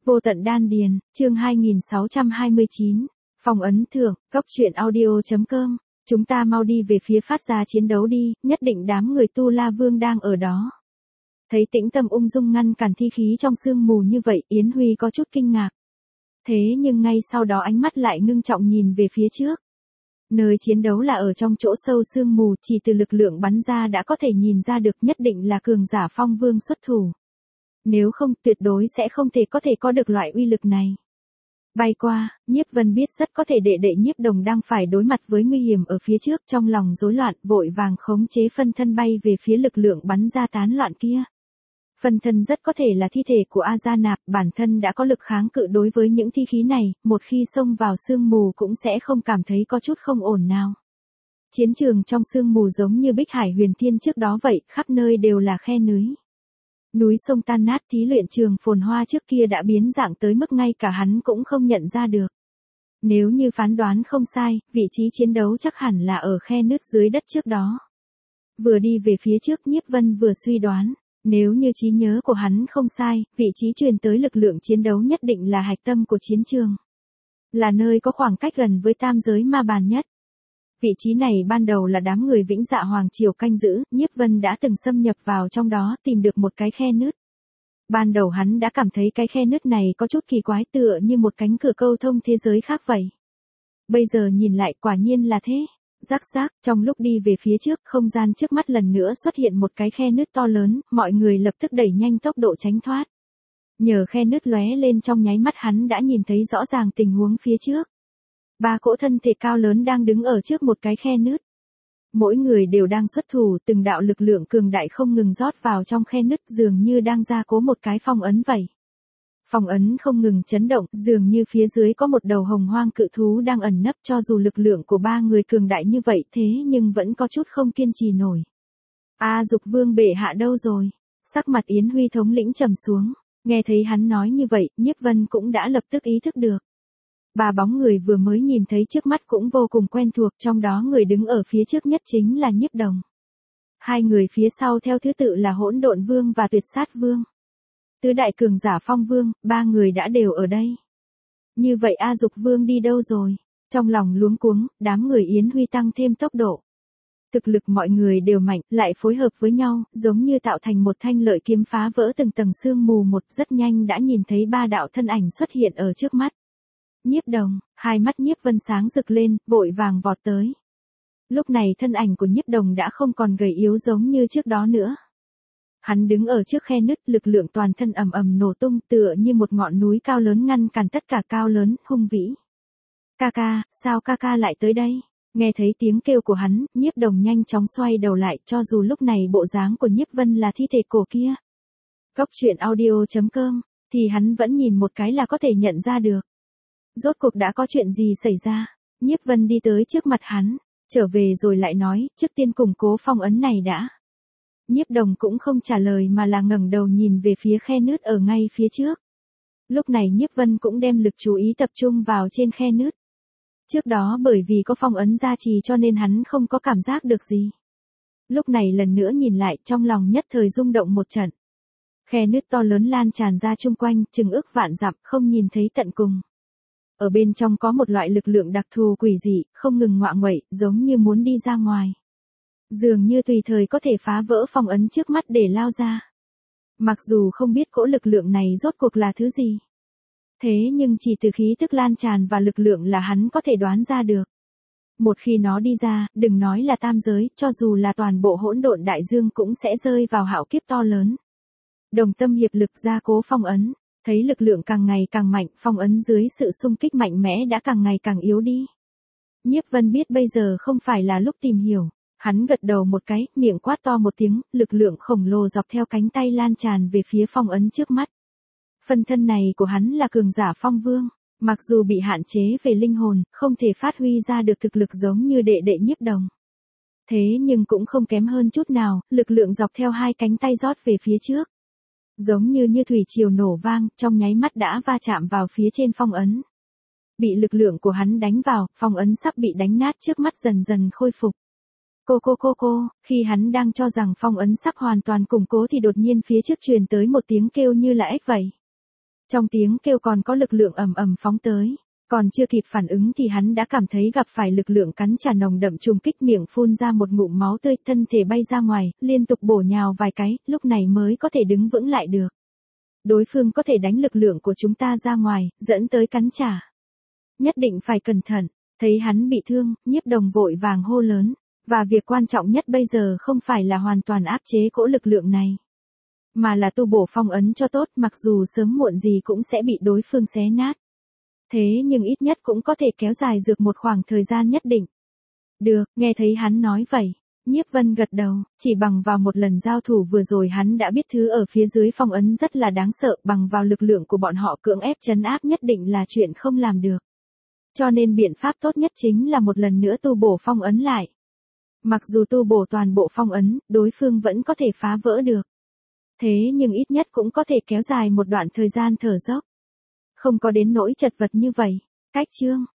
Vô tận đan điền, chương 2629, phong ấn thưởng, góc truyện audio.com, chúng ta mau đi về phía phát ra chiến đấu đi, nhất định đám người Tu La Vương đang ở đó. Thấy Tĩnh Tâm ung dung ngăn cản thi khí trong sương mù như vậy, Yến Huy có chút kinh ngạc. Thế nhưng ngay sau đó ánh mắt lại ngưng trọng nhìn về phía trước. Nơi chiến đấu là ở trong chỗ sâu sương mù, chỉ từ lực lượng bắn ra đã có thể nhìn ra được nhất định là cường giả phong vương xuất thủ. Nếu không, tuyệt đối sẽ không thể có được loại uy lực này. Bay qua, Nhiếp Vân biết rất có thể đệ đệ Nhiếp Đồng đang phải đối mặt với nguy hiểm ở phía trước, trong lòng rối loạn, vội vàng khống chế phân thân bay về phía lực lượng bắn ra tán loạn kia. Phân thân rất có thể là thi thể của A Gia Nạp, bản thân đã có lực kháng cự đối với những thi khí này, một khi xông vào sương mù cũng sẽ không cảm thấy có chút không ổn nào. Chiến trường trong sương mù giống như Bích Hải Huyền Thiên trước đó vậy, khắp nơi đều là khe núi. Núi sông tan nát, thí luyện trường phồn hoa trước kia đã biến dạng tới mức ngay cả hắn cũng không nhận ra được. Nếu như phán đoán không sai, vị trí chiến đấu chắc hẳn là ở khe nứt dưới đất trước đó. Vừa đi về phía trước, Nhiếp Vân vừa suy đoán, nếu như trí nhớ của hắn không sai, vị trí truyền tới lực lượng chiến đấu nhất định là hạch tâm của chiến trường. Là nơi có khoảng cách gần với tam giới ma bàn nhất. Vị trí này ban đầu là đám người Vĩnh Dạ Hoàng Triều canh giữ, Nhiếp Vân đã từng xâm nhập vào trong đó tìm được một cái khe nứt. Ban đầu hắn đã cảm thấy cái khe nứt này có chút kỳ quái, tựa như một cánh cửa câu thông thế giới khác vậy. Bây giờ nhìn lại quả nhiên là thế. Rắc rắc, trong lúc đi về phía trước, không gian trước mắt lần nữa xuất hiện một cái khe nứt to lớn, mọi người lập tức đẩy nhanh tốc độ tránh thoát. Nhờ khe nứt lóe lên trong nháy mắt hắn đã nhìn thấy rõ ràng tình huống phía trước. 3 cỗ thân thể cao lớn đang đứng ở trước một cái khe nứt. Mỗi người đều đang xuất thủ, từng đạo lực lượng cường đại không ngừng rót vào trong khe nứt, dường như đang gia cố một cái phong ấn vậy. Phong ấn không ngừng chấn động, dường như phía dưới có một đầu hồng hoang cự thú đang ẩn nấp, cho dù lực lượng của 3 người cường đại như vậy thế nhưng vẫn có chút không kiên trì nổi. A Dục Vương bệ hạ đâu rồi? Sắc mặt Yến Huy thống lĩnh trầm xuống, nghe thấy hắn nói như vậy, Nhiếp Vân cũng đã lập tức ý thức được. 3 bóng người vừa mới nhìn thấy trước mắt cũng vô cùng quen thuộc, trong đó người đứng ở phía trước nhất chính là Nhiếp Đồng. 2 người phía sau theo thứ tự là Hỗn Độn Vương và Tuyệt Sát Vương. Tứ đại cường giả Phong Vương, 3 người đã đều ở đây. Như vậy A Dục Vương đi đâu rồi? Trong lòng luống cuống, đám người Yến Huy tăng thêm tốc độ. Thực lực mọi người đều mạnh, lại phối hợp với nhau, giống như tạo thành một thanh lợi kiếm phá vỡ từng tầng sương mù một, rất nhanh đã nhìn thấy 3 đạo thân ảnh xuất hiện ở trước mắt. Nhiếp Đồng, hai mắt Nhiếp Vân sáng rực lên, vội vàng vọt tới. Lúc này thân ảnh của Nhiếp Đồng đã không còn gầy yếu giống như trước đó nữa. Hắn đứng ở trước khe nứt, lực lượng toàn thân ầm ầm nổ tung, tựa như một ngọn núi cao lớn ngăn cản tất cả, cao lớn, hung vĩ. Ca ca, sao ca ca lại tới đây? Nghe thấy tiếng kêu của hắn, Nhiếp Đồng nhanh chóng xoay đầu lại, cho dù lúc này bộ dáng của Nhiếp Vân là thi thể cổ kia. Góc truyện audio.com, thì hắn vẫn nhìn một cái là có thể nhận ra được. Rốt cuộc đã có chuyện gì xảy ra? Nhiếp Vân đi tới trước mặt hắn, trở về rồi lại nói, trước tiên củng cố phong ấn này đã. Nhiếp Đồng cũng không trả lời mà là ngẩng đầu nhìn về phía khe nứt ở ngay phía trước. Lúc này Nhiếp Vân cũng đem lực chú ý tập trung vào trên khe nứt. Trước đó bởi vì có phong ấn gia trì cho nên hắn không có cảm giác được gì. Lúc này lần nữa nhìn lại, trong lòng nhất thời rung động một trận. Khe nứt to lớn lan tràn ra chung quanh, chừng ức vạn dặm, không nhìn thấy tận cùng. Ở bên trong có một loại lực lượng đặc thù quỷ dị, không ngừng ngoạ nguậy, giống như muốn đi ra ngoài. Dường như tùy thời có thể phá vỡ phong ấn trước mắt để lao ra. Mặc dù không biết cỗ lực lượng này rốt cuộc là thứ gì. Thế nhưng chỉ từ khí tức lan tràn và lực lượng là hắn có thể đoán ra được. Một khi nó đi ra, đừng nói là tam giới, cho dù là toàn bộ hỗn độn đại dương cũng sẽ rơi vào hạo kiếp to lớn. Đồng tâm hiệp lực gia cố phong ấn. Thấy lực lượng càng ngày càng mạnh, phong ấn dưới sự xung kích mạnh mẽ đã càng ngày càng yếu đi. Nhiếp Vân biết bây giờ không phải là lúc tìm hiểu. Hắn gật đầu một cái, miệng quát to một tiếng, lực lượng khổng lồ dọc theo cánh tay lan tràn về phía phong ấn trước mắt. Phân thân này của hắn là cường giả Phong Vương, mặc dù bị hạn chế về linh hồn, không thể phát huy ra được thực lực giống như đệ đệ Nhiếp Đồng. Thế nhưng cũng không kém hơn chút nào, lực lượng dọc theo 2 cánh tay rót về phía trước. Giống như thủy triều nổ vang, trong nháy mắt đã va chạm vào phía trên phong ấn. Bị lực lượng của hắn đánh vào, phong ấn sắp bị đánh nát trước mắt dần dần khôi phục. Cô, khi hắn đang cho rằng phong ấn sắp hoàn toàn củng cố thì đột nhiên phía trước truyền tới một tiếng kêu như là ếch vậy. Trong tiếng kêu còn có lực lượng ầm ầm phóng tới. Còn chưa kịp phản ứng thì hắn đã cảm thấy gặp phải lực lượng cắn trả nồng đậm trùng kích, miệng phun ra một ngụm máu tươi, thân thể bay ra ngoài, liên tục bổ nhào vài cái, lúc này mới có thể đứng vững lại được. Đối phương có thể đánh lực lượng của chúng ta ra ngoài, dẫn tới cắn trả. Nhất định phải cẩn thận. Thấy hắn bị thương, Nhiếp Đồng vội vàng hô lớn. Và việc quan trọng nhất bây giờ không phải là hoàn toàn áp chế cỗ lực lượng này, mà là tu bổ phong ấn cho tốt, mặc dù sớm muộn gì cũng sẽ bị đối phương xé nát. Thế nhưng ít nhất cũng có thể kéo dài được một khoảng thời gian nhất định. Được, nghe thấy hắn nói vậy, Nhiếp Vân gật đầu, chỉ bằng vào một lần giao thủ vừa rồi hắn đã biết thứ ở phía dưới phong ấn rất là đáng sợ, bằng vào lực lượng của bọn họ cưỡng ép trấn áp nhất định là chuyện không làm được. Cho nên biện pháp tốt nhất chính là một lần nữa tu bổ phong ấn lại. Mặc dù tu bổ toàn bộ phong ấn, đối phương vẫn có thể phá vỡ được. Thế nhưng ít nhất cũng có thể kéo dài một đoạn thời gian thở dốc. Không có đến nỗi chật vật như vậy. Cách chương